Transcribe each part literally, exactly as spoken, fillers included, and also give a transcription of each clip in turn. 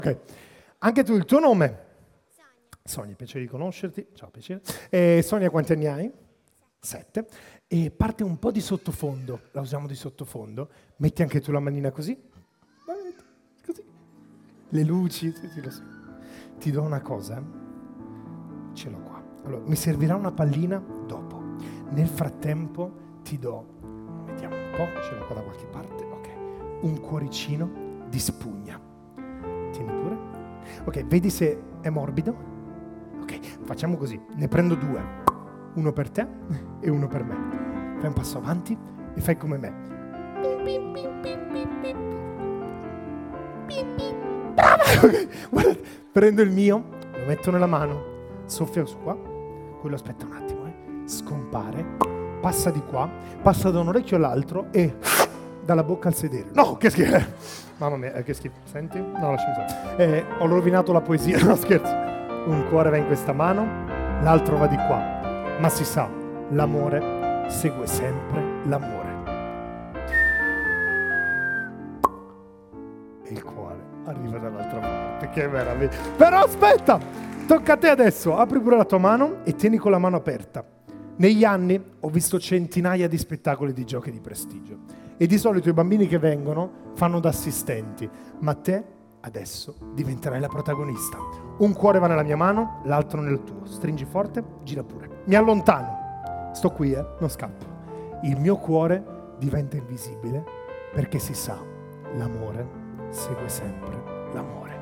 Ok. Anche tu, il tuo nome? Sonia, piacere di conoscerti. Ciao, piacere. E Sonia, quanti anni hai? Sette. E parte un po' di sottofondo, la usiamo di sottofondo. Metti anche tu la manina così. Così. Le luci, sì, sì, lo so. Ti do una cosa. Ce l'ho qua. Allora, mi servirà una pallina dopo. Nel frattempo ti do, mettiamo un po', ce l'ho qua da qualche parte, ok. Un cuoricino di spugna. Tieni pure. Ok, vedi se è morbido? Ok, facciamo così. Ne prendo due. Uno per te e uno per me. Fai un passo avanti e fai come me. Pim, pim, pim, pim, pim, pim. Pim, pim. Brava! Okay. Guarda, prendo il mio, lo metto nella mano, soffio su qua, quello aspetta un attimo, eh. Scompare, passa di qua, passa da un orecchio all'altro e dalla bocca al sedere. No, che schifo! Mamma mia, che schifo. Senti? No, lasciami stare. Eh, ho rovinato la poesia, no scherzo. Un cuore va in questa mano, l'altro va di qua. Ma si sa, l'amore segue sempre l'amore. E il cuore arriva dall'altra parte. Che meraviglia. Però aspetta! Tocca a te adesso. Apri pure la tua mano e tieni con la mano aperta. Negli anni ho visto centinaia di spettacoli di giochi di prestigio. E di solito i bambini che vengono fanno da assistenti. Ma te adesso diventerai la protagonista. Un cuore va nella mia mano, l'altro nel tuo. Stringi forte, gira pure. Mi allontano. Sto qui, eh, non scappo. Il mio cuore diventa invisibile perché si sa, l'amore segue sempre l'amore.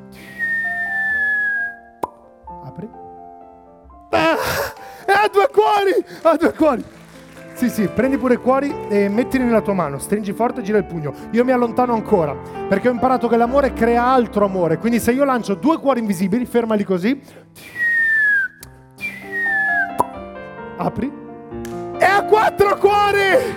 Apri. Ah, ha due cuori! Ha due cuori! Sì, sì, prendi pure i cuori e mettili nella tua mano, stringi forte e gira il pugno. Io mi allontano ancora, perché ho imparato che l'amore crea altro amore. Quindi se io lancio due cuori invisibili, fermali così. Apri. E ha quattro cuori!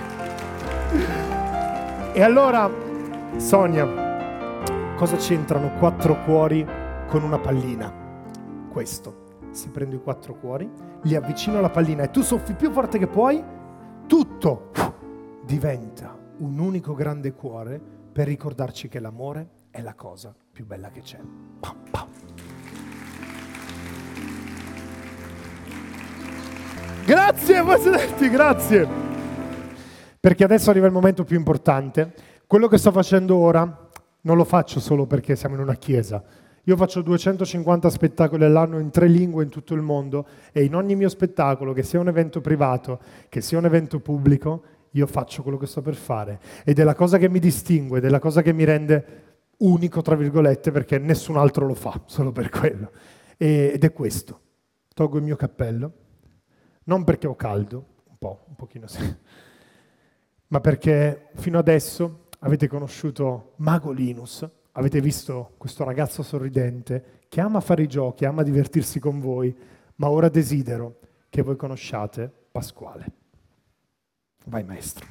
E allora, Sonia, cosa c'entrano quattro cuori con una pallina? Questo. Se prendo i quattro cuori, li avvicino alla pallina e tu soffi più forte che puoi, tutto diventa un unico grande cuore per ricordarci che l'amore è la cosa più bella che c'è. Pam, pam. Grazie, vuoi sederti? Grazie. Perché adesso arriva il momento più importante. Quello che sto facendo ora non lo faccio solo perché siamo in una chiesa. Io faccio duecentocinquanta spettacoli all'anno in tre lingue in tutto il mondo e in ogni mio spettacolo, che sia un evento privato, che sia un evento pubblico, io faccio quello che sto per fare. Ed è la cosa che mi distingue, ed è la cosa che mi rende unico, tra virgolette, perché nessun altro lo fa, solo per quello. E, ed è questo. Tolgo il mio cappello, non perché ho caldo, un po', un pochino sì, ma perché fino adesso avete conosciuto Mago Linus. Avete visto questo ragazzo sorridente che ama fare i giochi, ama divertirsi con voi, ma ora desidero che voi conosciate Pasquale. Vai maestro.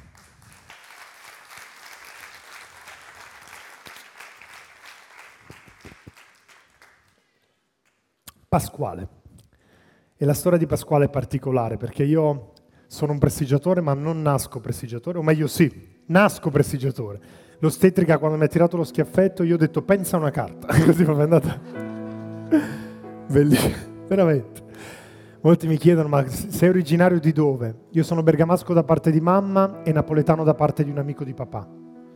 Pasquale. E la storia di Pasquale è particolare perché io sono un prestigiatore ma non nasco prestigiatore, o meglio sì, nasco prestigiatore. L'ostetrica quando mi ha tirato lo schiaffetto io ho detto pensa a una carta, così proprio è andata bellissimo, veramente. Molti mi chiedono ma sei originario di dove? Io sono bergamasco da parte di mamma e napoletano da parte di un amico di papà.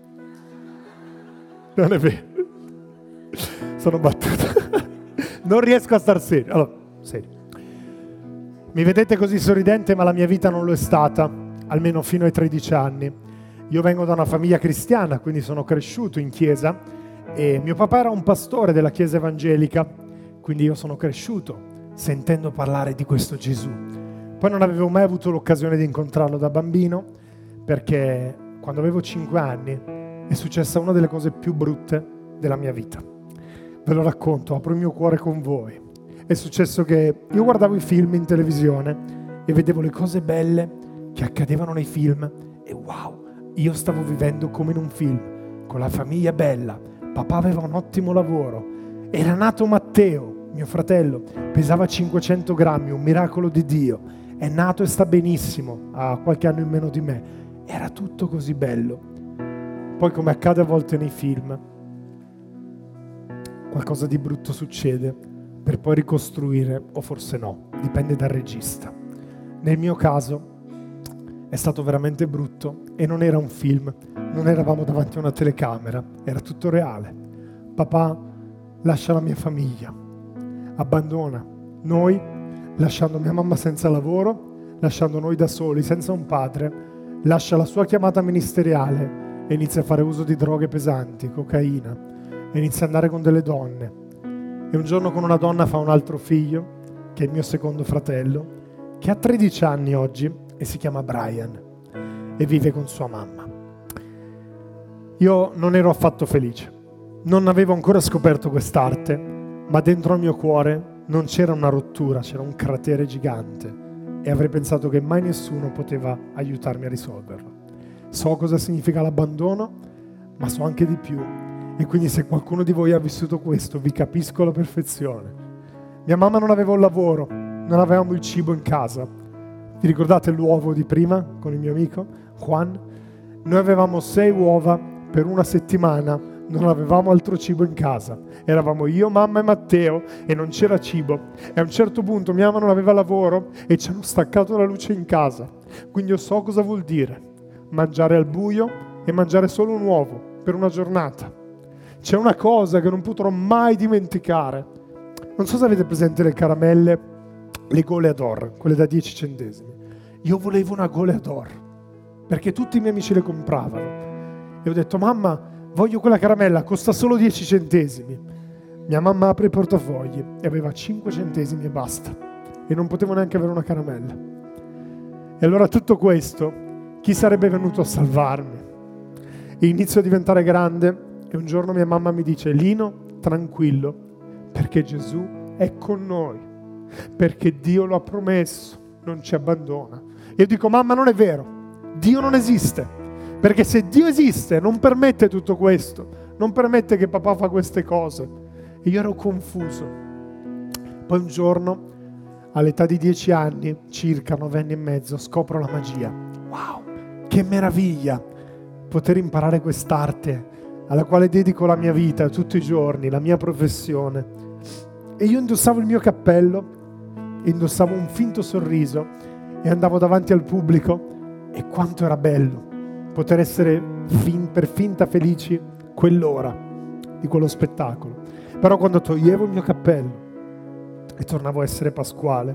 Non è vero, sono battuto, non riesco a star serio. Allora, serio. Mi vedete così sorridente ma la mia vita non lo è stata, almeno fino ai tredici anni. Io vengo da una famiglia cristiana, quindi sono cresciuto in chiesa e mio papà era un pastore della chiesa evangelica, quindi io sono cresciuto sentendo parlare di questo Gesù. Poi non avevo mai avuto l'occasione di incontrarlo da bambino perché quando avevo cinque anni è successa una delle cose più brutte della mia vita. Ve lo racconto, apro il mio cuore con voi. È successo che io guardavo i film in televisione e vedevo le cose belle che accadevano nei film e wow! Io stavo vivendo come in un film, con la famiglia bella, papà aveva un ottimo lavoro, era nato Matteo, mio fratello, pesava cinquecento grammi, un miracolo di Dio, è nato e sta benissimo, ha qualche anno in meno di me, era tutto così bello. Poi come accade a volte nei film, qualcosa di brutto succede per poi ricostruire, o forse no, dipende dal regista. Nel mio caso è stato veramente brutto e non era un film, non eravamo davanti a una telecamera, era tutto reale. Papà lascia la mia famiglia, abbandona noi, lasciando mia mamma senza lavoro, lasciando noi da soli, senza un padre, lascia la sua chiamata ministeriale e inizia a fare uso di droghe pesanti, cocaina, e inizia ad andare con delle donne. E un giorno con una donna fa un altro figlio, che è il mio secondo fratello, che ha tredici anni oggi e si chiama Brian e vive con sua mamma. Io non ero affatto felice, non avevo ancora scoperto quest'arte, ma dentro al mio cuore non c'era una rottura, c'era un cratere gigante e avrei pensato che mai nessuno poteva aiutarmi a risolverlo. So cosa significa l'abbandono, ma so anche di più, e quindi se qualcuno di voi ha vissuto questo vi capisco alla perfezione. Mia mamma non aveva un lavoro, non avevamo il cibo in casa. Vi ricordate l'uovo di prima con il mio amico Juan? Noi avevamo sei uova per una settimana, non avevamo altro cibo in casa. Eravamo io, mamma e Matteo e non c'era cibo. E a un certo punto mia mamma non aveva lavoro e ci hanno staccato la luce in casa. Quindi io so cosa vuol dire mangiare al buio e mangiare solo un uovo per una giornata. C'è una cosa che non potrò mai dimenticare. Non so se avete presente le caramelle, le Goleador, quelle da dieci centesimi. Io volevo una Goleador perché tutti i miei amici le compravano e ho detto: mamma, voglio quella caramella, costa solo dieci centesimi. Mia mamma apre i portafogli e aveva cinque centesimi e basta, e non potevo neanche avere una caramella. E allora tutto questo, chi sarebbe venuto a salvarmi? E inizio a diventare grande e un giorno mia mamma mi dice: Lino, tranquillo, perché Gesù è con noi, perché Dio lo ha promesso, non ci abbandona. Io dico: mamma, non è vero, Dio non esiste, perché se Dio esiste non permette tutto questo, non permette che papà fa queste cose. E io ero confuso. Poi un giorno, all'età di dieci anni, circa nove anni e mezzo, scopro la magia. Wow, che meraviglia poter imparare quest'arte alla quale dedico la mia vita tutti i giorni, la mia professione. E io indossavo il mio cappello, indossavo un finto sorriso e andavo davanti al pubblico, e quanto era bello poter essere fin, per finta felici quell'ora di quello spettacolo. Però quando toglievo il mio cappello e tornavo a essere Pasquale,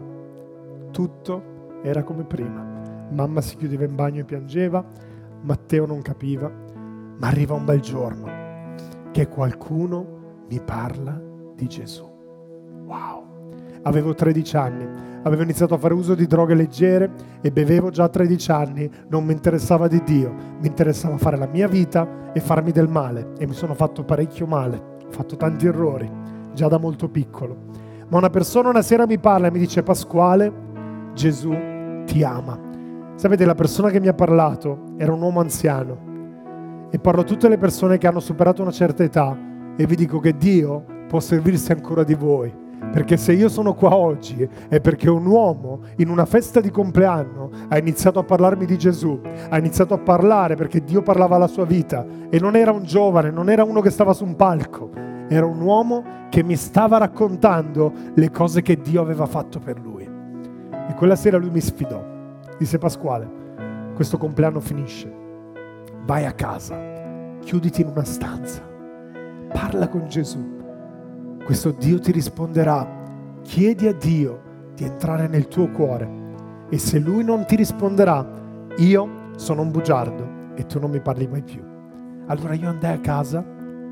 tutto era come prima. Mamma si chiudeva in bagno e piangeva, Matteo non capiva, ma arriva un bel giorno che qualcuno mi parla di Gesù. Wow! Avevo tredici anni, avevo iniziato a fare uso di droghe leggere e bevevo già a tredici anni, non mi interessava di Dio, mi interessava fare la mia vita e farmi del male, e mi sono fatto parecchio male, ho fatto tanti errori, già da molto piccolo. Ma una persona una sera mi parla e mi dice: Pasquale, Gesù ti ama. Sapete, la persona che mi ha parlato era un uomo anziano, e parlo a tutte le persone che hanno superato una certa età e vi dico che Dio può servirsi ancora di voi. Perché se io sono qua oggi è perché un uomo in una festa di compleanno ha iniziato a parlarmi di Gesù, ha iniziato a parlare perché Dio parlava alla sua vita, e non era un giovane, non era uno che stava su un palco, era un uomo che mi stava raccontando le cose che Dio aveva fatto per lui. E quella sera lui mi sfidò, disse: Pasquale, questo compleanno finisce, vai a casa, chiuditi in una stanza, parla con Gesù. Questo Dio ti risponderà. Chiedi a Dio di entrare nel tuo cuore, e se Lui non ti risponderà, io sono un bugiardo e tu non mi parli mai più. Allora io andai a casa,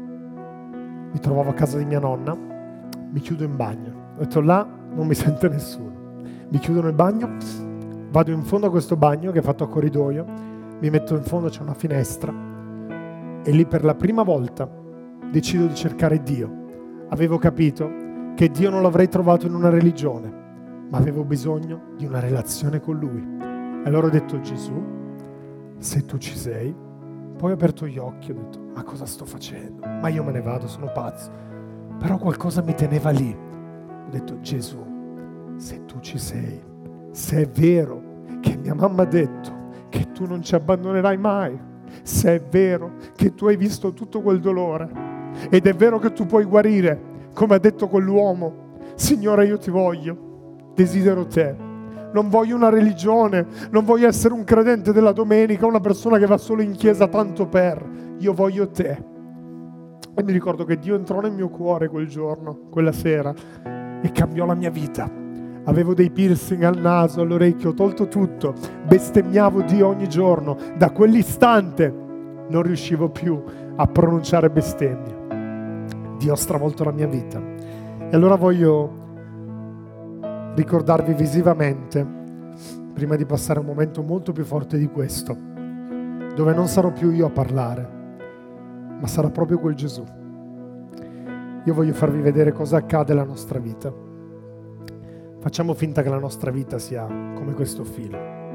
mi trovavo a casa di mia nonna, mi chiudo in bagno. Ho detto: là non mi sente nessuno. Mi chiudo nel bagno, vado in fondo a questo bagno che è fatto a corridoio, mi metto in fondo, c'è una finestra, e lì per la prima volta decido di cercare Dio. Avevo capito che Dio non l'avrei trovato in una religione, ma avevo bisogno di una relazione con Lui. E allora ho detto: Gesù, se tu ci sei. Poi ho aperto gli occhi, ho detto: ma cosa sto facendo? Ma io me ne vado, sono pazzo. Però qualcosa mi teneva lì. Ho detto: Gesù, se tu ci sei, se è vero che mia mamma ha detto che tu non ci abbandonerai mai, se è vero che tu hai visto tutto quel dolore, ed è vero che tu puoi guarire, come ha detto quell'uomo: Signore, io ti voglio, desidero te. Non voglio una religione, non voglio essere un credente della domenica, una persona che va solo in chiesa tanto per. Io voglio te. E mi ricordo che Dio entrò nel mio cuore quel giorno, quella sera, e cambiò la mia vita. Avevo dei piercing al naso, all'orecchio, ho tolto tutto, bestemmiavo Dio ogni giorno. Da quell'istante non riuscivo più a pronunciare bestemmie. Dio ha stravolto la mia vita. E allora voglio ricordarvi visivamente, prima di passare a un momento molto più forte di questo, dove non sarò più io a parlare, ma sarà proprio quel Gesù. Io voglio farvi vedere cosa accade alla nostra vita. Facciamo finta che la nostra vita sia come questo filo.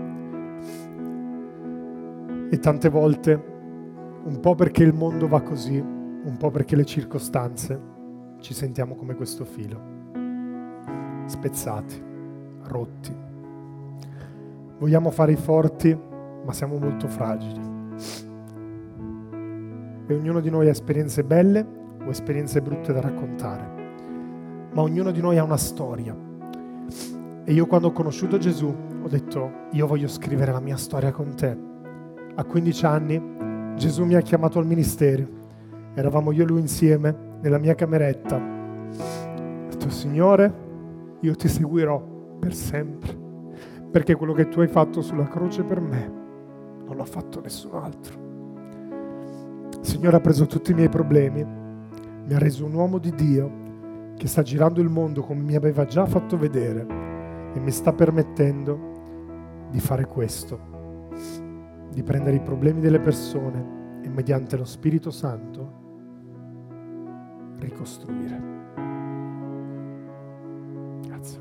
E tante volte, un po' perché il mondo va così, un po' perché le circostanze, ci sentiamo come questo filo. Spezzati, rotti. Vogliamo fare i forti, ma siamo molto fragili. E ognuno di noi ha esperienze belle o esperienze brutte da raccontare, ma ognuno di noi ha una storia. E io, quando ho conosciuto Gesù, ho detto: io voglio scrivere la mia storia con te. A quindici anni Gesù mi ha chiamato al ministero. Eravamo io e lui insieme nella mia cameretta. Ho detto: Signore, io ti seguirò per sempre, perché quello che tu hai fatto sulla croce per me non l'ha fatto nessun altro. Il Signore ha preso tutti i miei problemi, mi ha reso un uomo di Dio che sta girando il mondo come mi aveva già fatto vedere e mi sta permettendo di fare questo, di prendere i problemi delle persone e mediante lo Spirito Santo ricostruire. Grazie.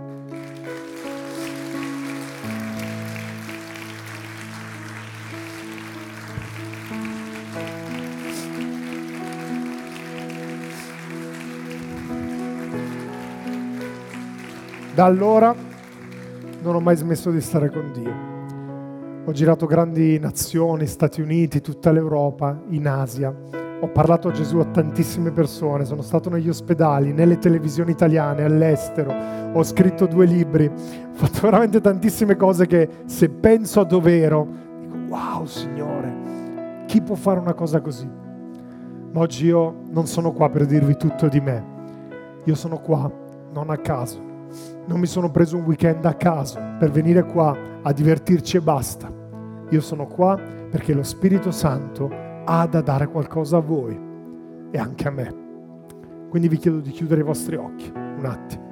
Da allora non ho mai smesso di stare con Dio. Ho girato grandi nazioni, Stati Uniti, tutta l'Europa, in Asia. Ho parlato a Gesù a tantissime persone, sono stato negli ospedali, nelle televisioni italiane, all'estero, ho scritto due libri, ho fatto veramente tantissime cose che, se penso a dov'ero, dico: wow, Signore, chi può fare una cosa così? Ma oggi io non sono qua per dirvi tutto di me. Io sono qua non a caso. Non mi sono preso un weekend a caso per venire qua a divertirci e basta. Io sono qua perché lo Spirito Santo ha da dare qualcosa a voi e anche a me. Quindi vi chiedo di chiudere i vostri occhi un attimo.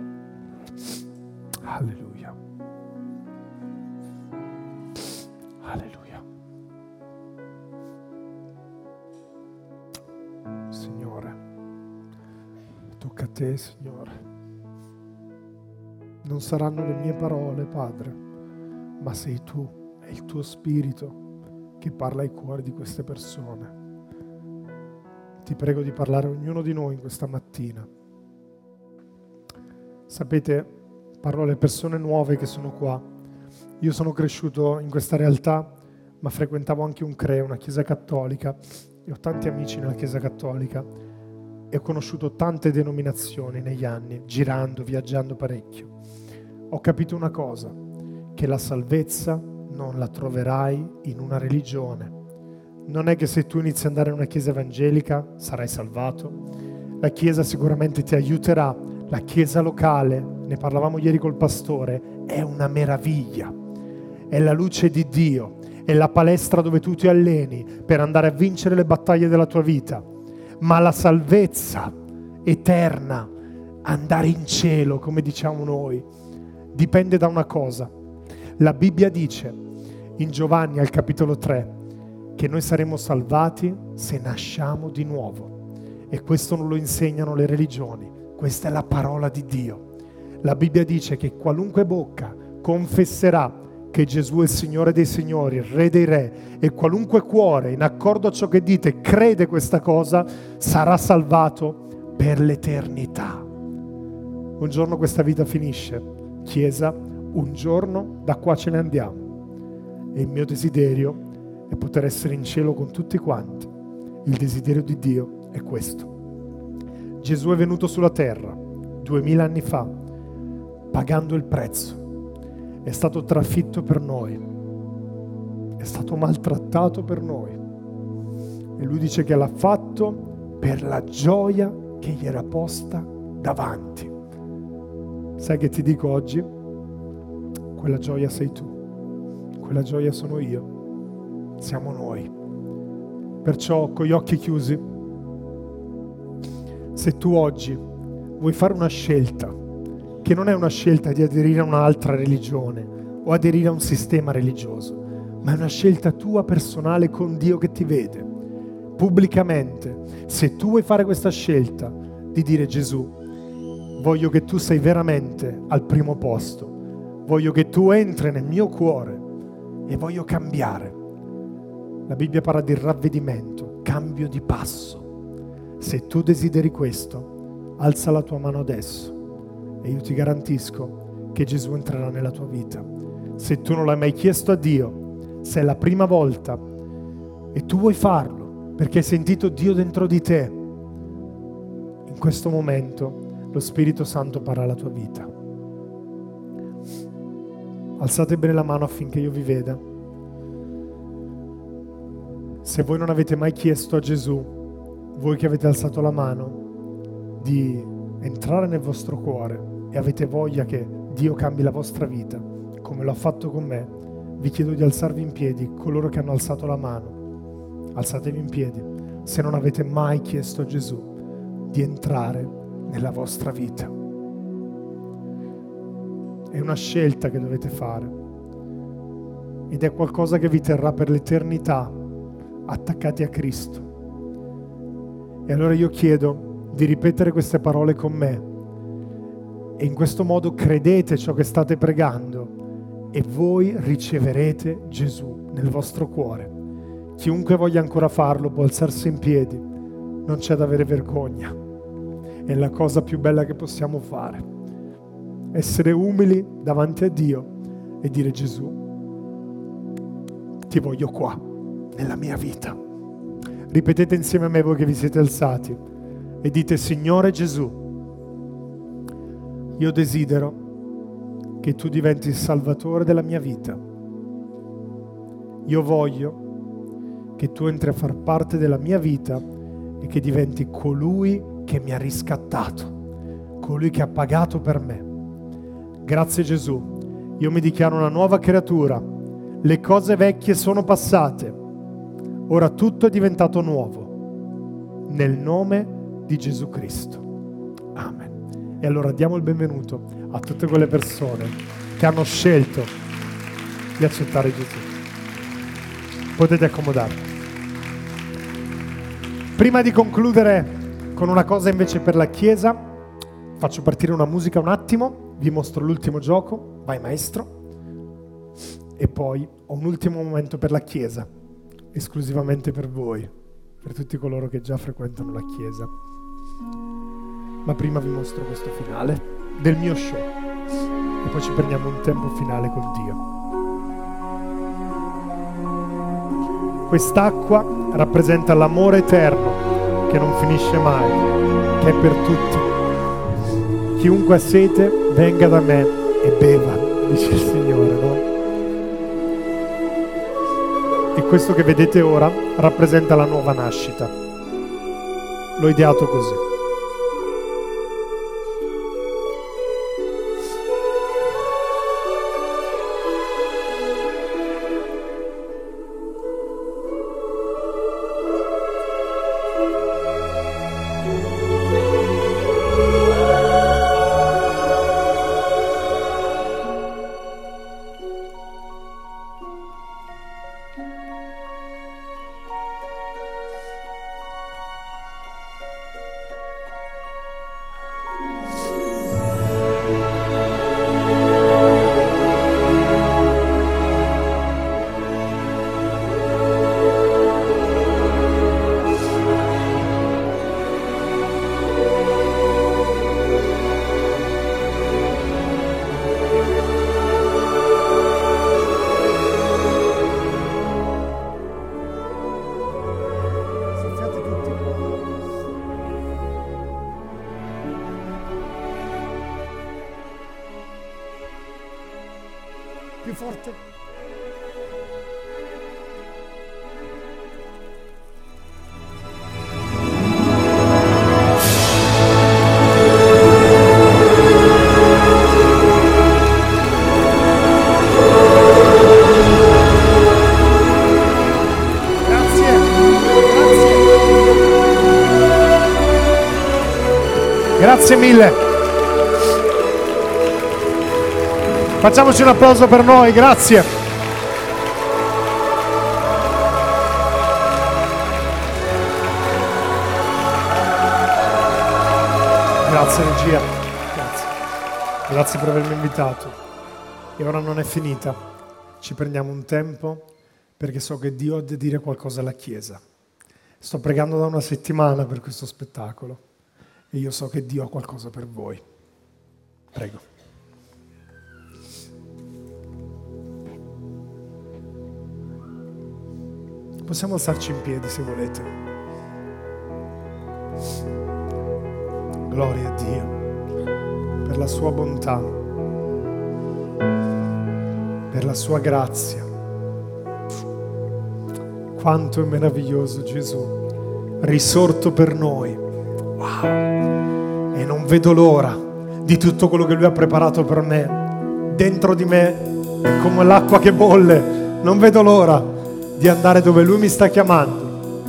Alleluia. Alleluia. Signore, tocca a te, Signore. Non saranno le mie parole, Padre, ma sei tu, è il tuo Spirito che parla ai cuori di queste persone. Ti prego di parlare a ognuno di noi in questa mattina. Sapete, parlo alle persone nuove che sono qua. Io sono cresciuto in questa realtà, ma frequentavo anche un CRE, una chiesa cattolica, e ho tanti amici nella chiesa cattolica e ho conosciuto tante denominazioni negli anni, girando, viaggiando parecchio. Ho capito una cosa, che la salvezza non la troverai in una religione. Non è che se tu inizi ad andare in una chiesa evangelica sarai salvato. La chiesa sicuramente ti aiuterà. La chiesa locale, ne parlavamo ieri col pastore, è una meraviglia. È la luce di Dio, è la palestra dove tu ti alleni per andare a vincere le battaglie della tua vita. Ma la salvezza eterna, andare in cielo, come diciamo noi, dipende da una cosa. La Bibbia dice in Giovanni al capitolo tre che noi saremo salvati se nasciamo di nuovo, e questo non lo insegnano le religioni, questa è la parola di Dio. La Bibbia dice che qualunque bocca confesserà che Gesù è il Signore dei Signori, il Re dei Re, e qualunque cuore in accordo a ciò che dite crede questa cosa, sarà salvato per l'eternità. Un giorno questa vita finisce. Chiesa, un giorno da qua ce ne andiamo e il mio desiderio è poter essere in cielo con tutti quanti. Il desiderio di Dio è questo. Gesù è venuto sulla terra duemila anni fa, pagando il prezzo. È stato trafitto per noi, è stato maltrattato per noi. E lui dice che l'ha fatto per la gioia che gli era posta davanti. Sai che ti dico oggi? Quella gioia sei tu, quella gioia sono io, siamo noi. Perciò, con gli occhi chiusi, se tu oggi vuoi fare una scelta, che non è una scelta di aderire a un'altra religione o aderire a un sistema religioso, ma è una scelta tua personale con Dio che ti vede, pubblicamente, se tu vuoi fare questa scelta di dire: Gesù, voglio che tu sei veramente al primo posto, voglio che tu entri nel mio cuore e voglio cambiare. La Bibbia parla di ravvedimento, cambio di passo. Se tu desideri questo, alza la tua mano adesso e io ti garantisco che Gesù entrerà nella tua vita. Se tu non l'hai mai chiesto a Dio, se è la prima volta e tu vuoi farlo perché hai sentito Dio dentro di te, in questo momento lo Spirito Santo parla alla tua vita. Alzate bene la mano affinché io vi veda. Se voi non avete mai chiesto a Gesù, voi che avete alzato la mano, di entrare nel vostro cuore e avete voglia che Dio cambi la vostra vita, come lo ha fatto con me, vi chiedo di alzarvi in piedi. Coloro che hanno alzato la mano, alzatevi in piedi. Se non avete mai chiesto a Gesù di entrare nella vostra vita, è una scelta che dovete fare ed è qualcosa che vi terrà per l'eternità attaccati a Cristo. E allora io chiedo di ripetere queste parole con me e in questo modo credete ciò che state pregando e voi riceverete Gesù nel vostro cuore. Chiunque voglia ancora farlo può alzarsi in piedi, non c'è da avere vergogna, è la cosa più bella che possiamo fare, essere umili davanti a Dio e dire: Gesù, ti voglio qua nella mia vita. Ripetete insieme a me voi che vi siete alzati e dite: Signore Gesù, io desidero che tu diventi il Salvatore della mia vita. Io voglio che tu entri a far parte della mia vita e che diventi colui che mi ha riscattato, colui che ha pagato per me. Grazie Gesù, io mi dichiaro una nuova creatura, le cose vecchie sono passate, ora tutto è diventato nuovo, nel nome di Gesù Cristo. Amen. E allora diamo il benvenuto a tutte quelle persone che hanno scelto di accettare Gesù. Potete accomodarvi. Prima di concludere con una cosa invece per la Chiesa, faccio partire una musica un attimo, vi mostro l'ultimo gioco, vai maestro, e poi ho un ultimo momento per la Chiesa, esclusivamente per voi, per tutti coloro che già frequentano la Chiesa. Ma prima vi mostro questo finale del mio show e poi ci prendiamo un tempo finale con Dio. Quest'acqua rappresenta l'amore eterno che non finisce mai, che è per tutti. Chiunque ha sete venga da me e beva, dice il Signore, no? E questo che vedete ora rappresenta la nuova nascita. L'ho ideato così. più forte. Grazie mille. Facciamoci un applauso per noi, grazie. Grazie regia, grazie. Grazie per avermi invitato. E ora non è finita. Ci prendiamo un tempo perché so che Dio ha da dire qualcosa alla Chiesa. Sto pregando da una settimana per questo spettacolo. E io so che Dio ha qualcosa per voi. Prego. Possiamo alzarci in piedi se volete. Gloria a Dio per la sua bontà, per la sua grazia. Quanto è meraviglioso Gesù, risorto per noi. Wow. E non vedo l'ora di tutto quello che Lui ha preparato per me. Dentro di me è come l'acqua che bolle. Non vedo l'ora di andare dove Lui mi sta chiamando.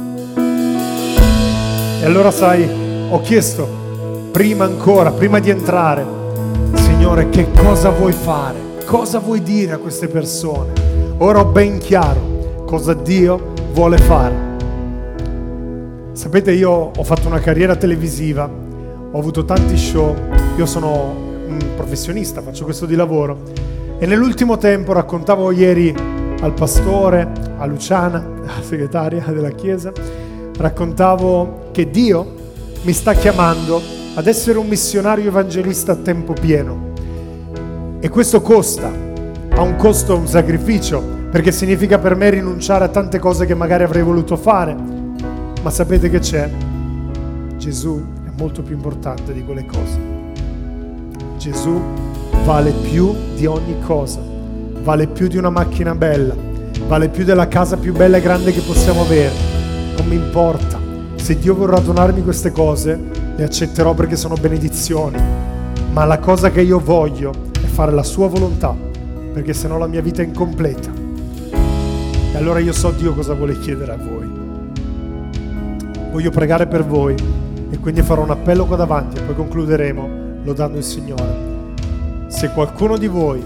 E allora sai, ho chiesto prima ancora, prima di entrare, Signore, che cosa vuoi fare? Cosa vuoi dire a queste persone? Ora ho ben chiaro cosa Dio vuole fare. Sapete, io ho fatto una carriera televisiva, ho avuto tanti show, io sono un professionista, faccio questo di lavoro e nell'ultimo tempo raccontavo ieri al pastore, a Luciana, la segretaria della chiesa, raccontavo che Dio mi sta chiamando ad essere un missionario evangelista a tempo pieno e questo costa, ha un costo, un sacrificio, perché significa per me rinunciare a tante cose che magari avrei voluto fare. Ma sapete che c'è? Gesù è molto più importante di quelle cose. Gesù vale più di ogni cosa, vale più di una macchina bella, vale più della casa più bella e grande che possiamo avere. Non mi importa. Se Dio vorrà donarmi queste cose, le accetterò perché sono benedizioni. Ma la cosa che io voglio è fare la sua volontà, perché sennò la mia vita è incompleta. E allora io so Dio cosa vuole chiedere a voi. Voglio pregare per voi e quindi farò un appello qua davanti e poi concluderemo lodando il Signore. Se qualcuno di voi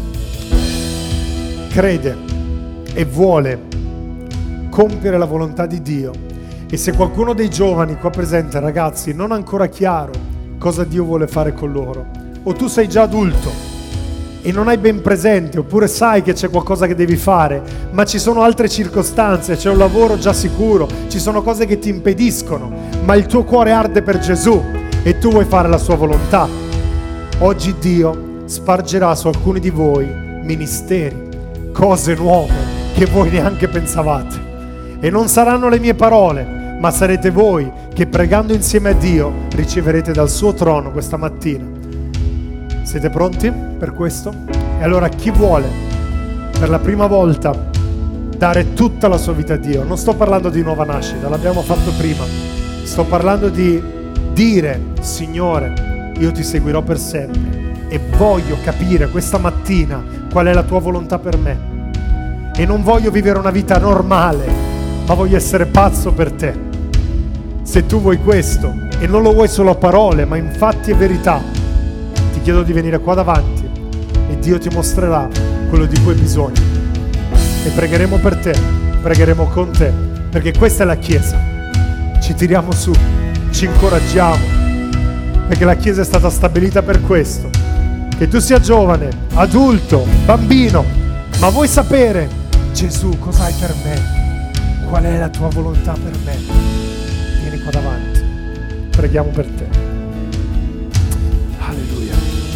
crede e vuole compiere la volontà di Dio, e se qualcuno dei giovani qua presente, ragazzi, non ha ancora chiaro cosa Dio vuole fare con loro, o tu sei già adulto e non hai ben presente, oppure sai che c'è qualcosa che devi fare, ma ci sono altre circostanze, c'è un lavoro già sicuro, ci sono cose che ti impediscono, ma il tuo cuore arde per Gesù e tu vuoi fare la sua volontà. Oggi Dio spargerà su alcuni di voi ministeri, cose nuove che voi neanche pensavate. E non saranno le mie parole, ma sarete voi che pregando insieme a Dio riceverete dal suo trono questa mattina. Siete pronti per questo? E allora chi vuole per la prima volta dare tutta la sua vita a Dio, non sto parlando di nuova nascita, l'abbiamo fatto prima, sto parlando di dire: Signore, io ti seguirò per sempre e voglio capire questa mattina qual è la tua volontà per me e non voglio vivere una vita normale, ma voglio essere pazzo per te. Se tu vuoi questo e non lo vuoi solo a parole ma in fatti e verità, ti chiedo di venire qua davanti e Dio ti mostrerà quello di cui hai bisogno e pregheremo per te, pregheremo con te, perché questa è la Chiesa. Ci tiriamo su, ci incoraggiamo, perché la Chiesa è stata stabilita per questo, che tu sia giovane, adulto, bambino, ma vuoi sapere: Gesù, cosa hai per me? Qual è la tua volontà per me? Vieni qua davanti, preghiamo per te. Alleluia.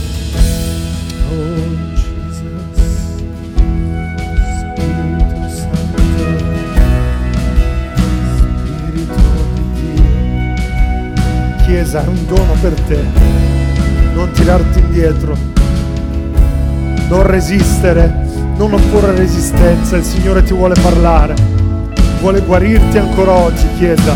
Oh Jesus, Spirito Santo, Spirito di Dio. Chiesa, è un dono per te. Non tirarti indietro, non resistere, non opporre resistenza, il Signore ti vuole parlare, vuole guarirti ancora oggi, Chiesa.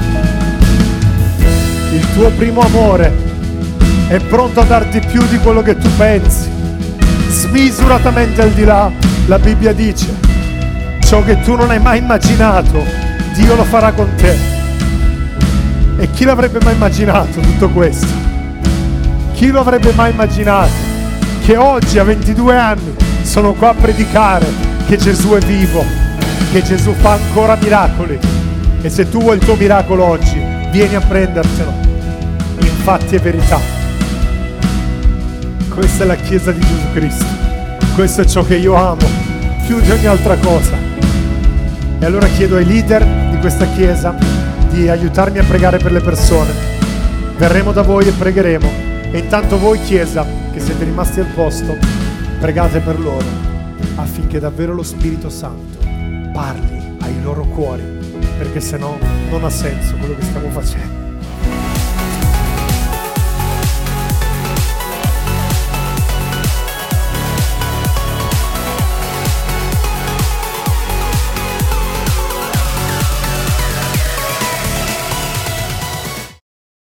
Il tuo primo amore è pronto a darti più di quello che tu pensi, smisuratamente al di là. La Bibbia dice: ciò che tu non hai mai immaginato, Dio lo farà con te. E chi l'avrebbe mai immaginato tutto questo? Chi lo avrebbe mai immaginato che oggi a ventidue anni sono qua a predicare che Gesù è vivo, che Gesù fa ancora miracoli, e se tu vuoi il tuo miracolo oggi, vieni a prendertelo. Infatti è verità. Questa è la Chiesa di Gesù Cristo, questo è ciò che io amo più di ogni altra cosa. E allora chiedo ai leader di questa Chiesa di aiutarmi a pregare per le persone. Verremo da voi e pregheremo, e intanto voi, Chiesa, che siete rimasti al posto, pregate per loro affinché davvero lo Spirito Santo parli ai loro cuori, perché se no non ha senso quello che stiamo facendo.